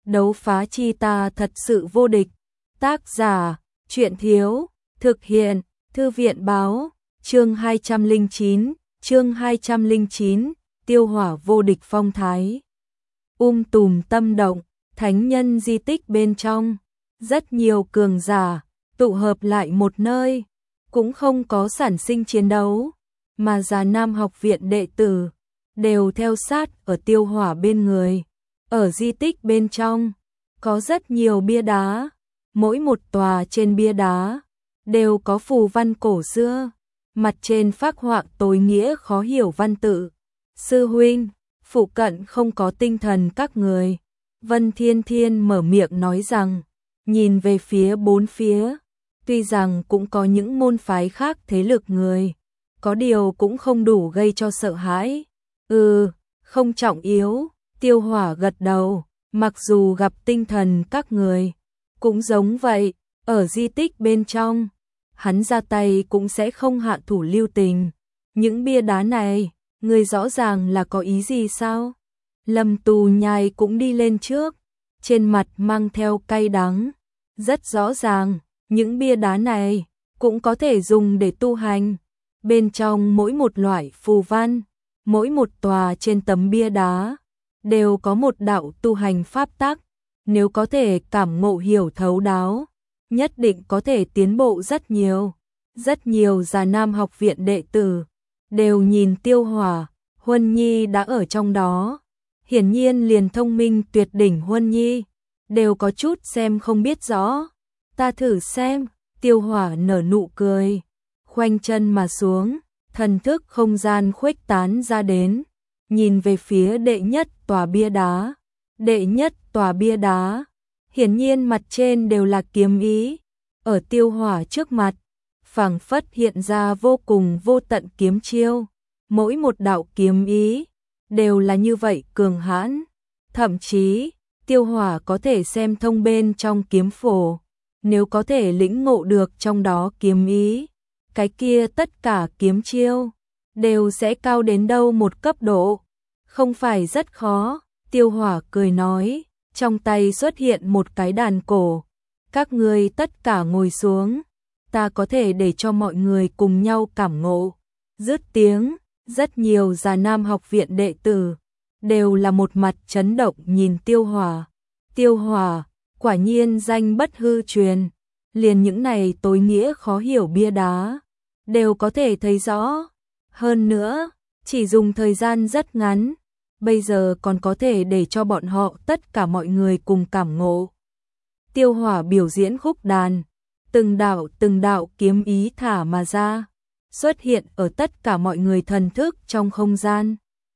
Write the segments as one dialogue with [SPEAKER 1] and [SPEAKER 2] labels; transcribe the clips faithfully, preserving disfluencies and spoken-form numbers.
[SPEAKER 1] Đấu phá chi ta thật sự vô địch. Tác giả, Truyện Thiếu, thực hiện, Thư viện Báo, chương hai trăm lẻ chín, chương hai trăm lẻ chín, tiêu hỏa vô địch phong thái. Um tùm tâm động, thánh nhân di tích bên trong, rất nhiều cường giả, tụ hợp lại một nơi, cũng không có sản sinh chiến đấu, mà Già Nam học viện đệ tử, đều theo sát ở tiêu hỏa bên người. Ở di tích bên trong, có rất nhiều bia đá, mỗi một tòa trên bia đá, đều có phù văn cổ xưa, mặt trên phác họa tối nghĩa khó hiểu văn tự. Sư huynh, phụ cận không có tinh thần các người. Vân Thiên Thiên mở miệng nói rằng, nhìn về phía bốn phía, tuy rằng cũng có những môn phái khác thế lực người, có điều cũng không đủ gây cho sợ hãi. Ừ, không trọng yếu, tiêu hỏa gật đầu, mặc dù gặp tinh thần các người, cũng giống vậy, ở di tích bên trong, hắn ra tay cũng sẽ không hạ thủ lưu tình. Những bia đá này, người rõ ràng là có ý gì sao? Lâm Tù Nhai cũng đi lên trước, trên mặt mang theo cay đắng. Rất rõ ràng, những bia đá này cũng có thể dùng để tu hành. Bên trong mỗi một loại phù văn, mỗi một tòa trên tấm bia đá, đều có một đạo tu hành pháp tắc. Nếu có thể cảm ngộ hiểu thấu đáo, nhất định có thể tiến bộ rất nhiều. Rất nhiều Già Nam học viện đệ tử đều nhìn tiêu hỏa, Huân Nhi đã ở trong đó. Hiển nhiên liền thông minh tuyệt đỉnh Huân Nhi, đều có chút xem không biết rõ. Ta thử xem, tiêu hỏa nở nụ cười, khoanh chân mà xuống, thần thức không gian khuếch tán ra đến, nhìn về phía đệ nhất tòa bia đá. Đệ nhất tòa bia đá, hiển nhiên mặt trên đều là kiếm ý, ở tiêu hỏa trước mặt, phảng phất hiện ra vô cùng vô tận kiếm chiêu, mỗi một đạo kiếm ý đều là như vậy cường hãn, thậm chí tiêu hỏa có thể xem thông bên trong kiếm phổ, nếu có thể lĩnh ngộ được trong đó kiếm ý, cái kia tất cả kiếm chiêu đều sẽ cao đến đâu một cấp độ, không phải rất khó. Tiêu hỏa cười nói, trong tay xuất hiện một cái đàn cổ, các người tất cả ngồi xuống, ta có thể để cho mọi người cùng nhau cảm ngộ. Dứt tiếng, rất nhiều Già Nam học viện đệ tử, đều là một mặt chấn động nhìn tiêu hỏa. Tiêu hỏa, quả nhiên danh bất hư truyền, liền những này tối nghĩa khó hiểu bia đá, đều có thể thấy rõ. Hơn nữa, chỉ dùng thời gian rất ngắn, bây giờ còn có thể để cho bọn họ tất cả mọi người cùng cảm ngộ. Tiêu hỏa biểu diễn khúc đàn, từng đạo từng đạo kiếm ý thả mà ra, xuất hiện ở tất cả mọi người thần thức trong không gian.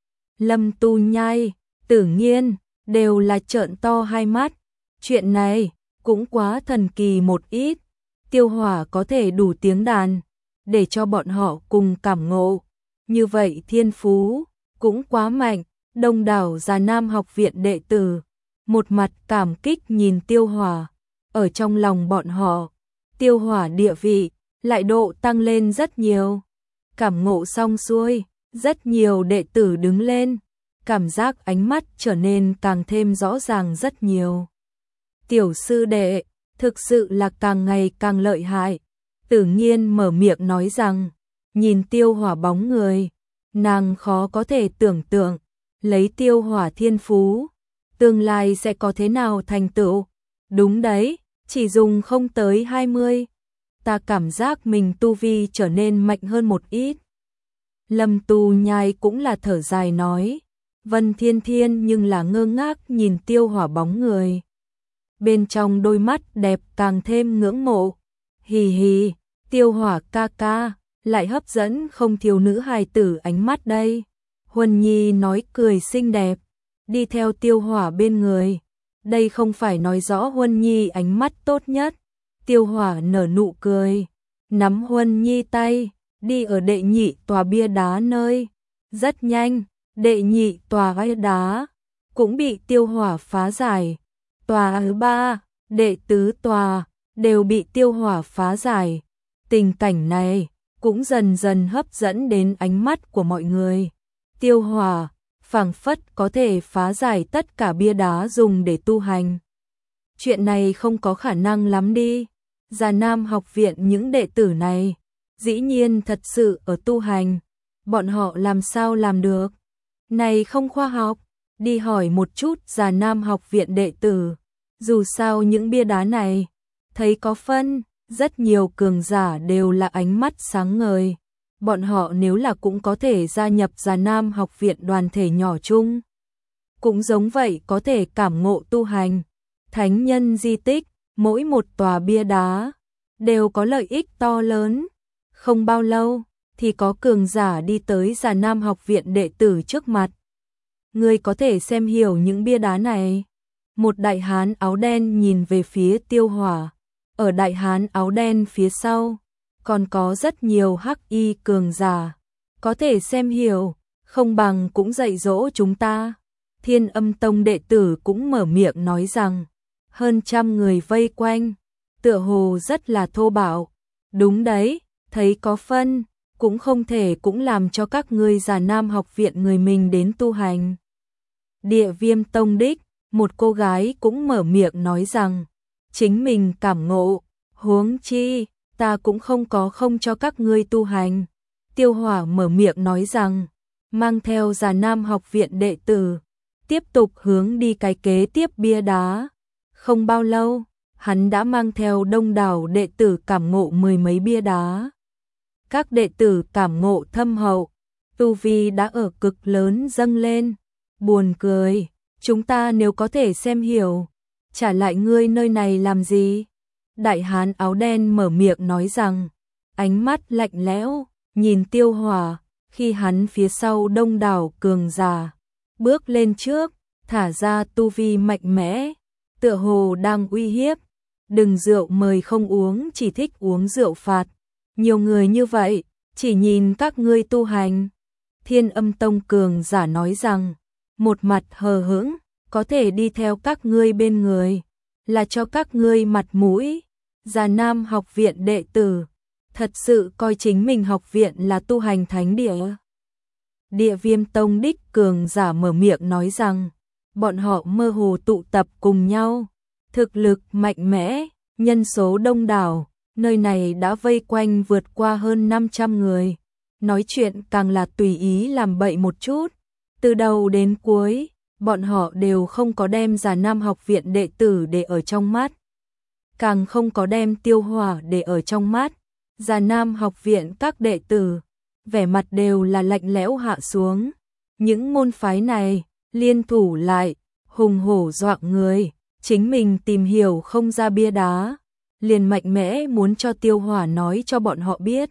[SPEAKER 1] Lâm Tu Nhai, Tử Nghiên, đều là trợn to hai mắt. Chuyện này, cũng quá thần kỳ một ít. Tiêu hỏa có thể đủ tiếng đàn, để cho bọn họ cùng cảm ngộ. Như vậy thiên phú, cũng quá mạnh. Đông đảo Già Nam học viện đệ tử, một mặt cảm kích nhìn tiêu hỏa, ở trong lòng bọn họ, tiêu hỏa địa vị, lại độ tăng lên rất nhiều. Cảm ngộ xong xuôi, rất nhiều đệ tử đứng lên, cảm giác ánh mắt trở nên càng thêm rõ ràng rất nhiều. Tiểu sư đệ, thực sự là càng ngày càng lợi hại. Tử Nghiên mở miệng nói rằng, nhìn tiêu hỏa bóng người, nàng khó có thể tưởng tượng. Lấy tiêu hỏa thiên phú, tương lai sẽ có thế nào thành tựu? Đúng đấy, chỉ dùng không tới hai mươi, ta cảm giác mình tu vi trở nên mạnh hơn một ít. Lâm Tu Nhai cũng là thở dài nói, Vân Thiên Thiên nhưng là ngơ ngác nhìn tiêu hỏa bóng người. Bên trong đôi mắt đẹp càng thêm ngưỡng mộ. Hì hì, tiêu hỏa ca ca, lại hấp dẫn không thiếu nữ hài tử ánh mắt đây. Huân Nhi nói cười xinh đẹp, đi theo tiêu hỏa bên người. Đây không phải nói rõ Huân Nhi ánh mắt tốt nhất. Tiêu hỏa nở nụ cười, nắm Huân Nhi tay, đi ở đệ nhị tòa bia đá nơi. Rất nhanh, đệ nhị tòa bia đá cũng bị tiêu hỏa phá giải. Tòa thứ ba, đệ tứ tòa, đều bị tiêu hỏa phá giải. Tình cảnh này cũng dần dần hấp dẫn đến ánh mắt của mọi người. Tiêu hỏa, phảng phất có thể phá giải tất cả bia đá dùng để tu hành. Chuyện này không có khả năng lắm đi. Già Nam học viện những đệ tử này, dĩ nhiên thật sự ở tu hành. Bọn họ làm sao làm được? Này không khoa học. Đi hỏi một chút Già Nam học viện đệ tử. Dù sao những bia đá này, thấy có phân, rất nhiều cường giả đều là ánh mắt sáng ngời. Bọn họ nếu là cũng có thể gia nhập Già Nam học viện đoàn thể nhỏ chung. Cũng giống vậy có thể cảm ngộ tu hành. Thánh nhân di tích, mỗi một tòa bia đá, đều có lợi ích to lớn. Không bao lâu, thì có cường giả đi tới Già Nam học viện đệ tử trước mặt. Ngươi có thể xem hiểu những bia đá này. Một đại hán áo đen nhìn về phía Tiêu Hỏa. Ở đại hán áo đen phía sau, còn có rất nhiều hắc y cường giả. Có thể xem hiểu, không bằng cũng dạy dỗ chúng ta. Thiên Âm Tông đệ tử cũng mở miệng nói rằng, hơn trăm người vây quanh, tựa hồ rất là thô bạo. Đúng đấy, thấy có phân, cũng không thể cũng làm cho các ngươi Già Nam học viện người mình đến tu hành. Địa Viêm Tông đích, một cô gái cũng mở miệng nói rằng, chính mình cảm ngộ, huống chi, ta cũng không có không cho các ngươi tu hành. Tiêu Hỏa mở miệng nói rằng, mang theo Già Nam học viện đệ tử, tiếp tục hướng đi cái kế tiếp bia đá. Không bao lâu, hắn đã mang theo đông đảo đệ tử cảm ngộ mười mấy bia đá. Các đệ tử cảm ngộ thâm hậu, tu vi đã ở cực lớn dâng lên. Buồn cười, chúng ta nếu có thể xem hiểu, trả lại ngươi nơi này làm gì? Đại hán áo đen mở miệng nói rằng, ánh mắt lạnh lẽo, nhìn Tiêu Hỏa, khi hắn phía sau đông đảo cường giả, bước lên trước, thả ra tu vi mạnh mẽ, tựa hồ đang uy hiếp. Đừng rượu mời không uống, chỉ thích uống rượu phạt. Nhiều người như vậy, chỉ nhìn các ngươi tu hành. Thiên Âm Tông cường giả nói rằng, một mặt hờ hững, có thể đi theo các ngươi bên người, là cho các ngươi mặt mũi. Già Nam học viện đệ tử, thật sự coi chính mình học viện là tu hành thánh địa. Địa Viêm Tông đích cường giả mở miệng nói rằng, bọn họ mơ hồ tụ tập cùng nhau, thực lực mạnh mẽ, nhân số đông đảo, nơi này đã vây quanh vượt qua hơn năm trăm người. Nói chuyện càng là tùy ý làm bậy một chút, từ đầu đến cuối, bọn họ đều không có đem Già Nam học viện đệ tử để ở trong mắt, càng không có đem Tiêu Hỏa để ở trong mắt. Già Nam học viện các đệ tử, vẻ mặt đều là lạnh lẽo hạ xuống. Những môn phái này, liên thủ lại, hùng hổ dọa người, chính mình tìm hiểu không ra bia đá, liền mạnh mẽ muốn cho Tiêu Hỏa nói cho bọn họ biết.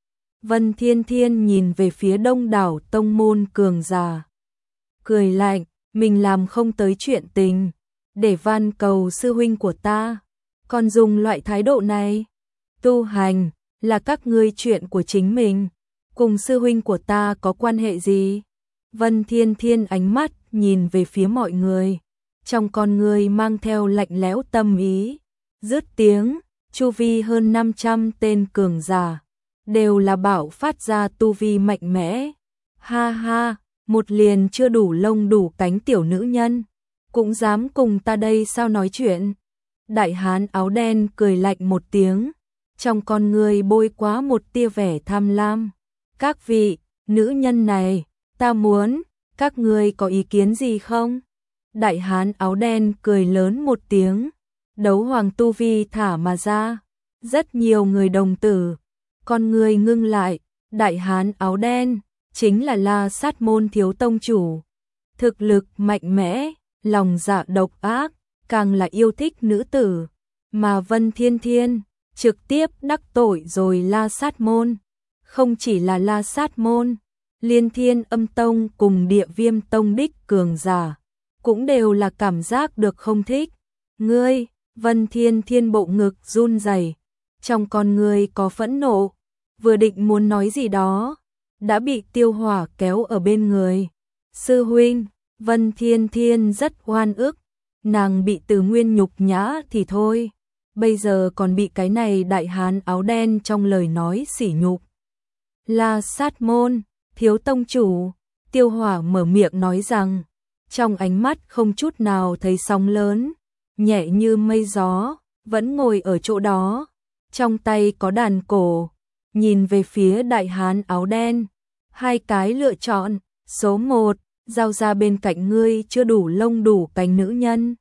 [SPEAKER 1] Vân Thiên Thiên nhìn về phía đông đảo tông môn cường giả, cười lạnh, mình làm không tới chuyện tình, để van cầu sư huynh của ta, còn dùng loại thái độ này. Tu hành là các ngươi chuyện của chính mình, cùng sư huynh của ta có quan hệ gì? Vân Thiên Thiên ánh mắt nhìn về phía mọi người, trong con người mang theo lạnh lẽo tâm ý. Dứt tiếng, chu vi hơn năm trăm tên cường giả, đều là bảo phát ra tu vi mạnh mẽ. Ha ha, một liền chưa đủ lông đủ cánh tiểu nữ nhân, cũng dám cùng ta đây sao nói chuyện? Đại hán áo đen cười lạnh một tiếng, trong con người bôi quá một tia vẻ tham lam. Các vị, nữ nhân này, ta muốn, các ngươi có ý kiến gì không? Đại hán áo đen cười lớn một tiếng, đấu hoàng tu vi thả mà ra. Rất nhiều người đồng tử, con người ngưng lại, đại hán áo đen, chính là La Sát môn thiếu tông chủ. Thực lực mạnh mẽ, lòng dạ độc ác, càng là yêu thích nữ tử. Mà Vân Thiên Thiên, trực tiếp đắc tội rồi La Sát môn. Không chỉ là La Sát môn, Liên Thiên Âm Tông cùng Địa Viêm Tông đích cường giả, cũng đều là cảm giác được không thích. Ngươi, Vân Thiên Thiên bộ ngực run rẩy, trong con ngươi có phẫn nộ, vừa định muốn nói gì đó, đã bị Tiêu Hỏa kéo ở bên người. Sư huynh, Vân Thiên Thiên rất oan ức, nàng bị Từ Nguyên nhục nhã thì thôi, bây giờ còn bị cái này đại hán áo đen trong lời nói sỉ nhục. La Sát môn, thiếu tông chủ, Tiêu Hỏa mở miệng nói rằng, trong ánh mắt không chút nào thấy sóng lớn, nhẹ như mây gió, vẫn ngồi ở chỗ đó, trong tay có đàn cổ, nhìn về phía đại hán áo đen. Hai cái lựa chọn, số một, giao ra bên cạnh ngươi chưa đủ lông đủ cánh nữ nhân.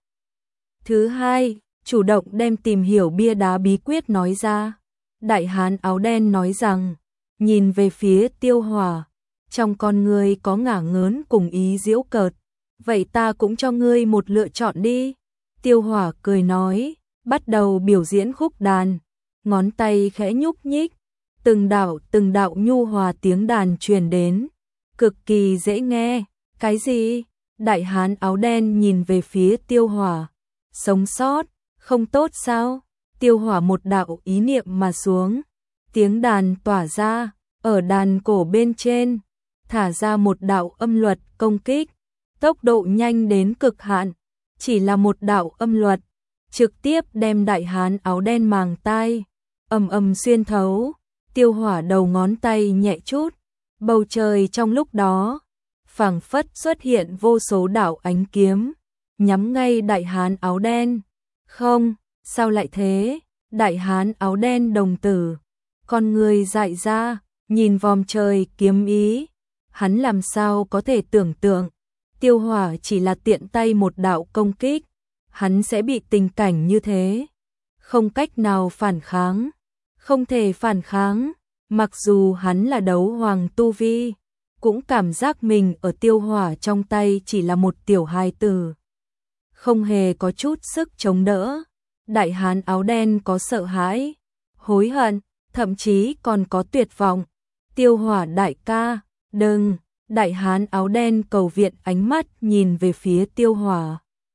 [SPEAKER 1] Thứ hai, chủ động đem tìm hiểu bia đá bí quyết nói ra. Đại hán áo đen nói rằng, nhìn về phía Tiêu Hỏa, trong con ngươi có ngả ngớn cùng ý giễu cợt. Vậy ta cũng cho ngươi một lựa chọn đi. Tiêu Hỏa cười nói, bắt đầu biểu diễn khúc đàn, ngón tay khẽ nhúc nhích, từng đạo từng đạo nhu hòa tiếng đàn truyền đến, cực kỳ dễ nghe. Cái gì? Đại hán áo đen nhìn về phía Tiêu Hỏa, sống sót, không tốt sao? Tiêu Hỏa một đạo ý niệm mà xuống, tiếng đàn tỏa ra, ở đàn cổ bên trên, thả ra một đạo âm luật công kích, tốc độ nhanh đến cực hạn, chỉ là một đạo âm luật, trực tiếp đem đại hán áo đen màng tai, ầm ầm xuyên thấu. Tiêu Hỏa đầu ngón tay nhẹ chút, bầu trời trong lúc đó, phảng phất xuất hiện vô số đạo ánh kiếm, nhắm ngay đại hán áo đen. Không, sao lại thế? Đại hán áo đen đồng tử, con người dại ra, nhìn vòm trời kiếm ý, hắn làm sao có thể tưởng tượng, Tiêu Hỏa chỉ là tiện tay một đạo công kích, hắn sẽ bị tình cảnh như thế, không cách nào phản kháng, không thể phản kháng, mặc dù hắn là đấu hoàng tu vi, cũng cảm giác mình ở Tiêu Hỏa trong tay chỉ là một tiểu hài tử, không hề có chút sức chống đỡ. Đại hán áo đen có sợ hãi, hối hận, thậm chí còn có tuyệt vọng. Tiêu Hỏa đại ca, đừng. Đại hán áo đen cầu viện ánh mắt nhìn về phía Tiêu Hỏa,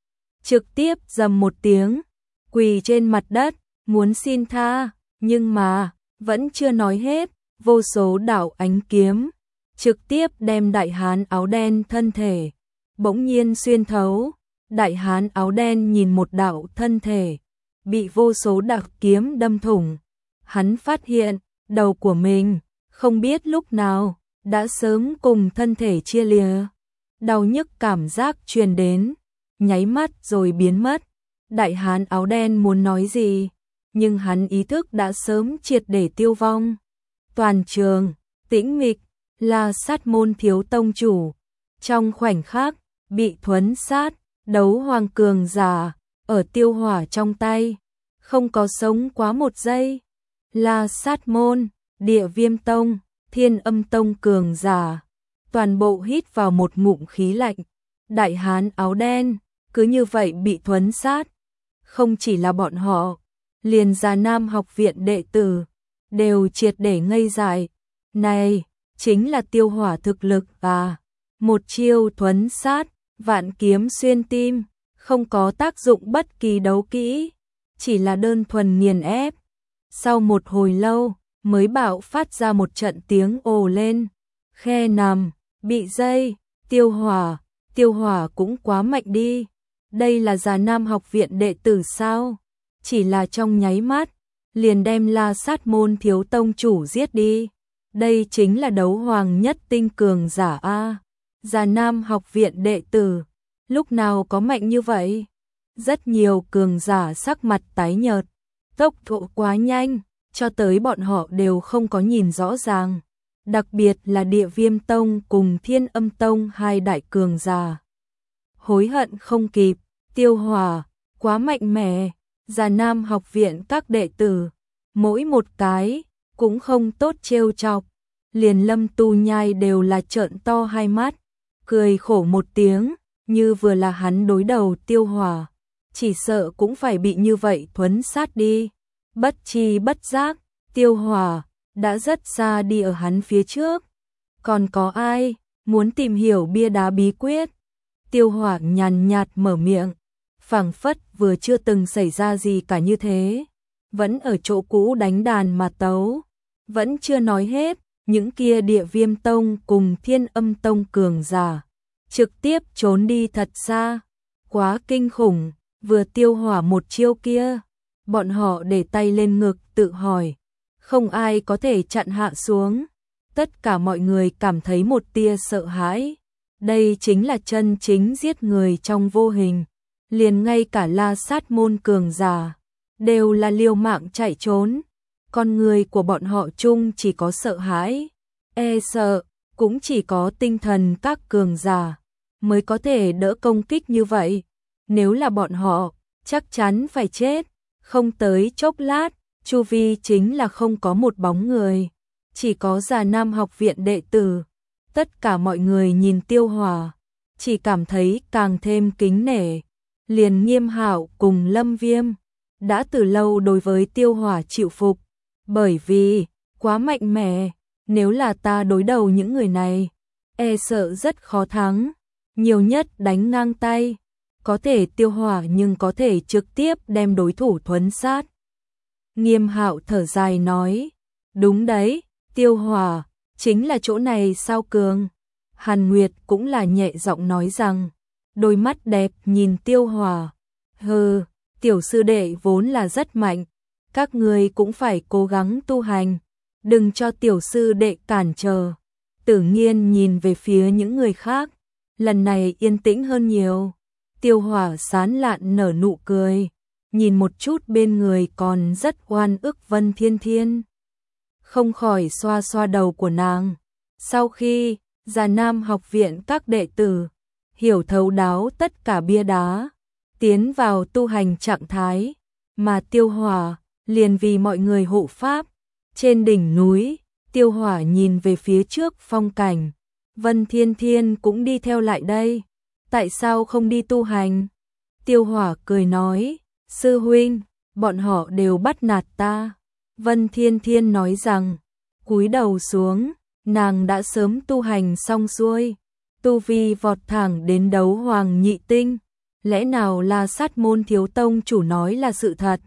[SPEAKER 1] trực tiếp dầm một tiếng, quỳ trên mặt đất, muốn xin tha, nhưng mà, vẫn chưa nói hết, vô số đạo ánh kiếm, trực tiếp đem đại hán áo đen thân thể, bỗng nhiên xuyên thấu. Đại hán áo đen nhìn một đạo thân thể, bị vô số đạo kiếm đâm thủng, hắn phát hiện, đầu của mình, không biết lúc nào, đã sớm cùng thân thể chia lìa. Đau nhức cảm giác truyền đến, nháy mắt rồi biến mất. Đại hán áo đen muốn nói gì, nhưng hắn ý thức đã sớm triệt để tiêu vong. Toàn trường, tĩnh mịch, La Sát môn thiếu tông chủ. Trong khoảnh khắc, bị thuấn sát, đấu hoàng cường giả, ở Tiêu Hỏa trong tay, không có sống quá một giây. La Sát môn, Địa Viêm tông, Thiên Âm tông cường giả, toàn bộ hít vào một ngụm khí lạnh. Đại hán áo đen, cứ như vậy bị thuấn sát. Không chỉ là bọn họ, liền Già Nam học viện đệ tử, đều triệt để ngây dại. Này, chính là Tiêu Hỏa thực lực à, một chiêu thuấn sát, vạn kiếm xuyên tim, không có tác dụng bất kỳ đấu kỹ, chỉ là đơn thuần nghiền ép. Sau một hồi lâu, mới bạo phát ra một trận tiếng ồ lên, khe nằm, bị dây, Tiêu Hỏa, Tiêu Hỏa cũng quá mạnh đi, đây là Già Nam học viện đệ tử sao, chỉ là trong nháy mắt, liền đem La Sát môn thiếu tông chủ giết đi, đây chính là đấu hoàng nhất tinh cường giả a. Già Nam học viện đệ tử, lúc nào có mạnh như vậy? Rất nhiều cường giả sắc mặt tái nhợt, tốc độ quá nhanh, cho tới bọn họ đều không có nhìn rõ ràng. Đặc biệt là Địa Viêm tông cùng Thiên Âm tông hai đại cường giả. Hối hận không kịp, Tiêu Hỏa, quá mạnh mẽ, Già Nam học viện các đệ tử, mỗi một cái, cũng không tốt trêu chọc. Liền Lâm Tu Nhai đều là trợn to hai mắt, cười khổ một tiếng, như vừa là hắn đối đầu Tiêu Hỏa, chỉ sợ cũng phải bị như vậy thuấn sát đi. Bất chi bất giác, Tiêu Hỏa đã rất xa đi ở hắn phía trước. Còn có ai muốn tìm hiểu bia đá bí quyết? Tiêu Hỏa nhàn nhạt mở miệng, phảng phất vừa chưa từng xảy ra gì cả như thế, vẫn ở chỗ cũ đánh đàn mà tấu, vẫn chưa nói hết. Những kia Địa Viêm tông cùng Thiên Âm tông cường giả, trực tiếp trốn đi thật xa, quá kinh khủng. Vừa Tiêu Hỏa một chiêu kia, bọn họ để tay lên ngực tự hỏi, không ai có thể chặn hạ xuống. Tất cả mọi người cảm thấy một tia sợ hãi, Đây chính là chân chính giết người trong vô hình. Liền ngay cả La Sát môn cường giả đều là liều mạng chạy trốn. Con người của bọn họ chung chỉ có sợ hãi, e sợ, cũng chỉ có tinh thần các cường giả mới có thể đỡ công kích như vậy. Nếu là bọn họ, chắc chắn phải chết. Không tới chốc lát, chu vi chính là không có một bóng người, chỉ có Già Nam học viện đệ tử. Tất cả mọi người nhìn Tiêu Hỏa, chỉ cảm thấy càng thêm kính nể. Liền Nghiêm Hạo cùng Lâm Viêm đã từ lâu đối với Tiêu Hỏa chịu phục, bởi vì quá mạnh mẽ, nếu là ta đối đầu những người này, e sợ rất khó thắng, nhiều nhất đánh ngang tay, có thể Tiêu Hỏa nhưng có thể trực tiếp đem đối thủ thuấn sát. Nghiêm Hạo thở dài nói, đúng đấy, Tiêu Hỏa, chính là chỗ này sao cường. Hàn Nguyệt cũng là nhẹ giọng nói rằng, đôi mắt đẹp nhìn Tiêu Hỏa, hừ, tiểu sư đệ vốn là rất mạnh, các người cũng phải cố gắng tu hành, đừng cho tiểu sư đệ cản trở. Tử Nghiên nhìn về phía những người khác, lần này yên tĩnh hơn nhiều. Tiêu Hỏa sán lạn nở nụ cười, nhìn một chút bên người còn rất oan ức Vân Thiên Thiên, không khỏi xoa xoa đầu của nàng. Sau khi Già Nam học viện các đệ tử hiểu thấu đáo tất cả bia đá, tiến vào tu hành trạng thái, mà Tiêu Hỏa liền vì mọi người hộ pháp. Trên đỉnh núi, Tiêu Hỏa nhìn về phía trước phong cảnh, Vân Thiên Thiên cũng đi theo lại đây. Tại sao không đi tu hành? Tiêu Hỏa cười nói, sư huynh, bọn họ đều bắt nạt ta. Vân Thiên Thiên nói rằng, cúi đầu xuống, nàng đã sớm tu hành xong xuôi, tu vi vọt thẳng đến đấu hoàng nhị tinh, lẽ nào La Sát môn thiếu tông chủ nói là sự thật?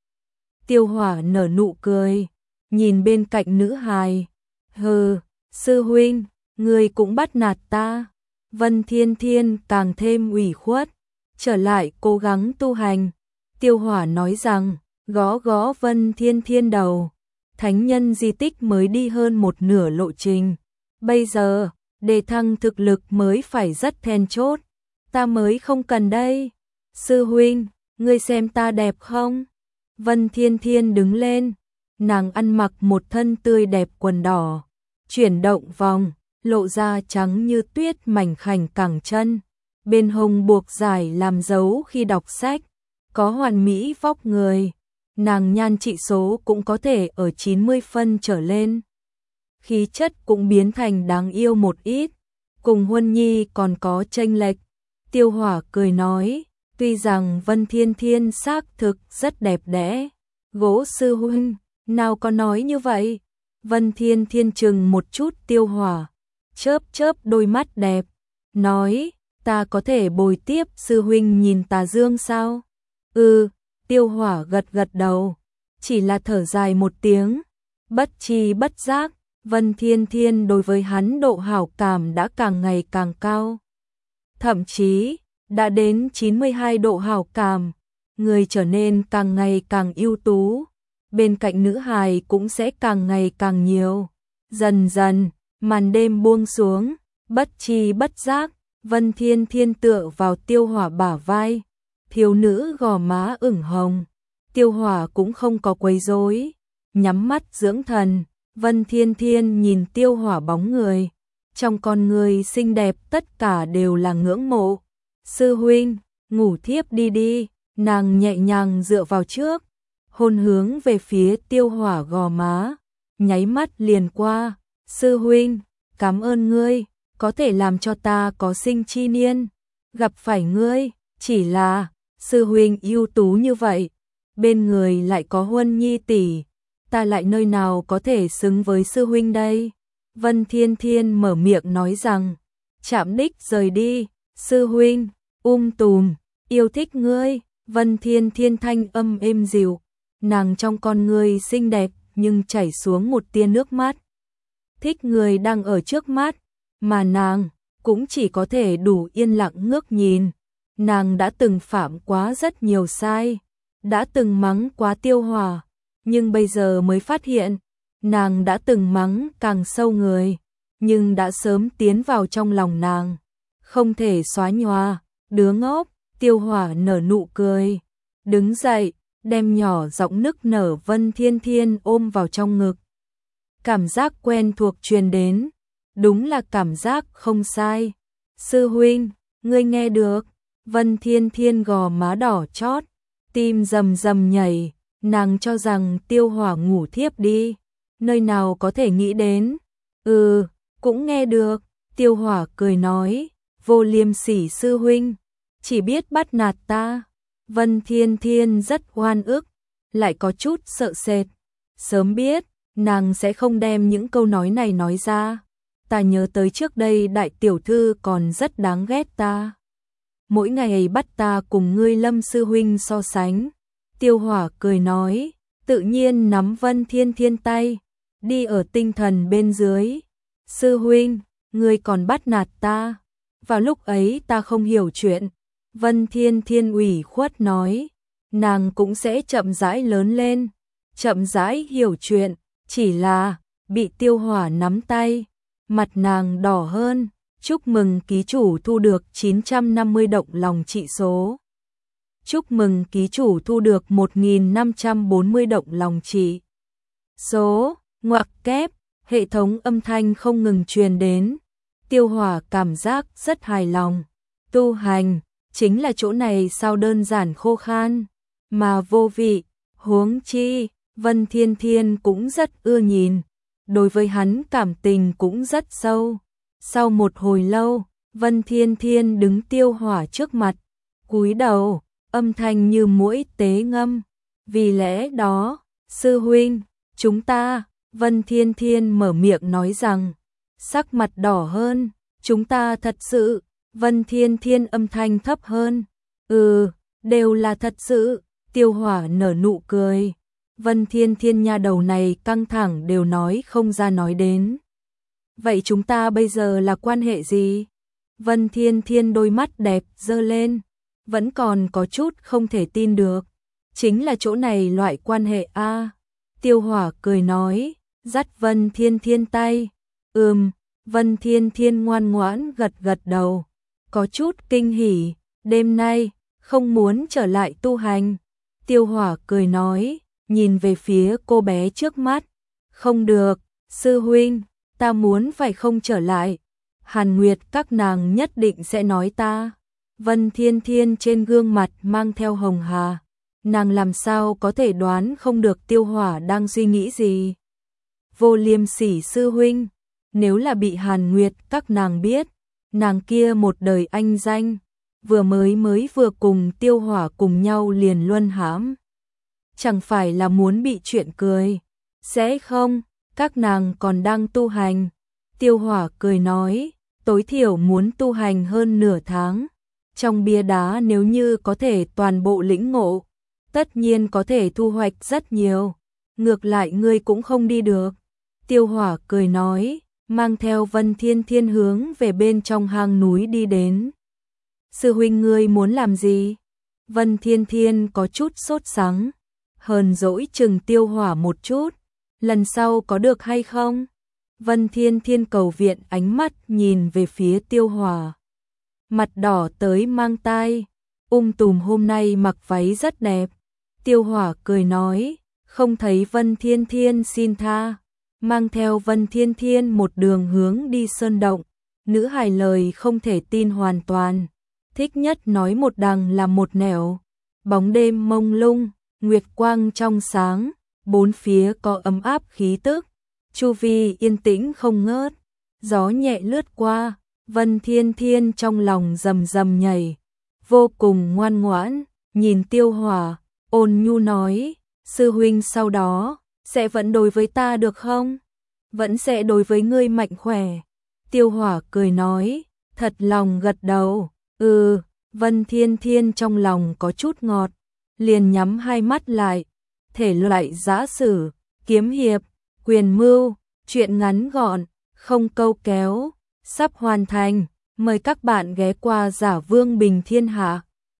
[SPEAKER 1] Tiêu Hỏa nở nụ cười, nhìn bên cạnh nữ hài, hừ, sư huynh, ngươi cũng bắt nạt ta. Vân Thiên Thiên càng thêm ủy khuất, trở lại cố gắng tu hành. Tiêu Hỏa nói rằng, gõ gõ Vân Thiên Thiên đầu, thánh nhân di tích mới đi hơn một nửa lộ trình, bây giờ đề thăng thực lực mới phải rất then chốt, ta mới không cần đây. Sư huynh, ngươi xem ta đẹp không? Vân Thiên Thiên đứng lên, nàng ăn mặc một thân tươi đẹp quần đỏ, chuyển động vòng, lộ ra trắng như tuyết mảnh khảnh cẳng chân, bên hông buộc dài làm dấu khi đọc sách, có hoàn mỹ vóc người, nàng nhan trị số cũng có thể ở chín mươi phân trở lên. Khí chất cũng biến thành đáng yêu một ít, cùng Huân Nhi còn có chênh lệch. Tiêu Hỏa cười nói, tuy rằng Vân Thiên Thiên xác thực rất đẹp đẽ, gỗ sư huynh, nào có nói như vậy. Vân Thiên Thiên chừng một chút Tiêu Hỏa, chớp chớp đôi mắt đẹp, nói, ta có thể bồi tiếp sư huynh nhìn tà dương sao? Ừ, Tiêu Hỏa gật gật đầu, chỉ là thở dài một tiếng, bất chi bất giác, Vân Thiên Thiên đối với hắn độ hảo cảm đã càng ngày càng cao. Thậm chí, đã đến chín mươi hai độ hảo cảm, người trở nên càng ngày càng ưu tú, bên cạnh nữ hài cũng sẽ càng ngày càng nhiều. Dần dần, màn đêm buông xuống, bất chi bất giác, Vân Thiên Thiên tựa vào Tiêu Hỏa bả vai, thiếu nữ gò má ửng hồng. Tiêu Hỏa cũng không có quấy rối, nhắm mắt dưỡng thần. Vân Thiên Thiên nhìn Tiêu Hỏa bóng người, trong con người xinh đẹp tất cả đều là ngưỡng mộ. Sư huynh, ngủ thiếp đi đi. Nàng nhẹ nhàng dựa vào trước, hôn hướng về phía Tiêu Hỏa gò má, nháy mắt liền qua. Sư huynh, cảm ơn ngươi, có thể làm cho ta có sinh chi niên. Gặp phải ngươi, chỉ là sư huynh ưu tú như vậy, bên người lại có Huân Nhi tỷ, ta lại nơi nào có thể xứng với sư huynh đây? Vân Thiên Thiên mở miệng nói rằng, chạm đích rời đi. Sư huynh, um tùm, yêu thích ngươi. Vân Thiên Thiên thanh âm êm dịu, nàng trong con ngươi xinh đẹp nhưng chảy xuống một tia nước mắt. Thích người đang ở trước mắt, mà nàng cũng chỉ có thể đủ yên lặng ngước nhìn. Nàng đã từng phạm quá rất nhiều sai, đã từng mắng quá Tiêu Hỏa, nhưng bây giờ mới phát hiện, nàng đã từng mắng càng sâu người, nhưng đã sớm tiến vào trong lòng nàng. không thể xóa nhòa, đứa ngốc. Tiêu Hỏa nở nụ cười, đứng dậy, đem nhỏ giọng nức nở Vân Thiên Thiên ôm vào trong ngực. Cảm giác quen thuộc truyền đến, đúng là cảm giác không sai. Sư huynh, ngươi nghe được? Vân Thiên Thiên gò má đỏ chót, tim rầm rầm nhảy, nàng cho rằng Tiêu Hỏa ngủ thiếp đi, nơi nào có thể nghĩ đến. Ừ, cũng nghe được. Tiêu Hỏa cười nói, vô liêm sỉ sư huynh, chỉ biết bắt nạt ta. Vân Thiên Thiên rất oan ức, lại có chút sợ sệt. Sớm biết, nàng sẽ không đem những câu nói này nói ra. Ta nhớ tới trước đây đại tiểu thư còn rất đáng ghét ta. Mỗi ngày bắt ta cùng ngươi Lâm sư huynh so sánh. Tiêu Hỏa cười nói, tự nhiên nắm Vân Thiên Thiên tay, đi ở tinh thần bên dưới. Sư huynh, ngươi còn bắt nạt ta. Vào lúc ấy ta không hiểu chuyện. Vân Thiên Thiên ủy khuất nói, nàng cũng sẽ chậm rãi lớn lên, chậm rãi hiểu chuyện, chỉ là bị Tiêu Hỏa nắm tay, mặt nàng đỏ hơn. Chúc mừng ký chủ thu được chín trăm năm mươi động lòng trị số. Chúc mừng ký chủ thu được một nghìn năm trăm bốn mươi động lòng trị số. Ngoặc kép, hệ thống âm thanh không ngừng truyền đến. Tiêu Hỏa cảm giác rất hài lòng. Tu hành chính là chỗ này sao đơn giản khô khan mà vô vị, huống chi Vân Thiên Thiên cũng rất ưa nhìn, đối với hắn cảm tình cũng rất sâu. Sau một hồi lâu, Vân Thiên Thiên đứng Tiêu Hỏa trước mặt, cúi đầu, âm thanh như muỗi tế ngâm. Vì lẽ đó, sư huynh, chúng ta, Vân Thiên Thiên mở miệng nói rằng, sắc mặt đỏ hơn, chúng ta thật sự. Vân Thiên Thiên âm thanh thấp hơn, ừ, đều là thật sự. Tiêu Hỏa nở nụ cười. Vân Thiên Thiên nha đầu này căng thẳng đều nói không ra nói đến. Vậy chúng ta bây giờ là quan hệ gì? Vân Thiên Thiên đôi mắt đẹp giơ lên, vẫn còn có chút không thể tin được. Chính là chỗ này loại quan hệ a. Tiêu Hỏa cười nói, dắt Vân Thiên Thiên tay. Ừm, Vân Thiên Thiên ngoan ngoãn gật gật đầu, có chút kinh hỉ. Đêm nay không muốn trở lại tu hành. Tiêu Hỏa cười nói, nhìn về phía cô bé trước mắt. Không được, sư huynh, ta muốn phải không trở lại. Hàn Nguyệt các nàng nhất định sẽ nói ta. Vân Thiên Thiên trên gương mặt mang theo hồng hà. Nàng làm sao có thể đoán không được Tiêu Hỏa đang suy nghĩ gì. Vô liêm sỉ sư huynh, nếu là bị Hàn Nguyệt các nàng biết, nàng kia một đời anh danh, vừa mới mới vừa cùng Tiêu Hỏa cùng nhau liền luân hãm. Chẳng phải là muốn bị chuyện cười. Sẽ không, các nàng còn đang tu hành. Tiêu Hỏa cười nói, tối thiểu muốn tu hành hơn nửa tháng. Trong bia đá nếu như có thể toàn bộ lĩnh ngộ, tất nhiên có thể thu hoạch rất nhiều. Ngược lại ngươi cũng không đi được. Tiêu Hỏa cười nói, mang theo Vân Thiên Thiên hướng về bên trong hang núi đi đến. Sư huynh ngươi muốn làm gì? Vân Thiên Thiên có chút sốt sắng, hờn dỗi chừng Tiêu Hỏa một chút. Lần sau có được hay không? Vân Thiên Thiên cầu viện ánh mắt nhìn về phía Tiêu Hỏa. Mặt đỏ tới mang tai, um tùm hôm nay mặc váy rất đẹp. Tiêu Hỏa cười nói, không thấy Vân Thiên Thiên xin tha. Mang theo Vân Thiên Thiên một đường hướng đi sơn động. Nữ hài lời không thể tin hoàn toàn. Thích nhất nói một đằng là một nẻo. Bóng đêm mông lung, nguyệt quang trong sáng, bốn phía có ấm áp khí tức. Chu vi yên tĩnh không ngớt, gió nhẹ lướt qua. Vân Thiên Thiên trong lòng rầm rầm nhảy, vô cùng ngoan ngoãn, nhìn Tiêu Hỏa, ôn nhu nói, sư huynh sau đó, sẽ vẫn đối với ta được không? Vẫn sẽ đối với ngươi mạnh khỏe. Tiêu Hỏa cười nói, thật lòng gật đầu, ừ. Vân Thiên Thiên trong lòng có chút ngọt, liền nhắm hai mắt lại. Thể loại giã sử, kiếm hiệp, quyền mưu, truyện ngắn gọn, không câu kéo, sắp hoàn thành. Mời các bạn ghé qua Giả Vương Bình Thiên Hạ.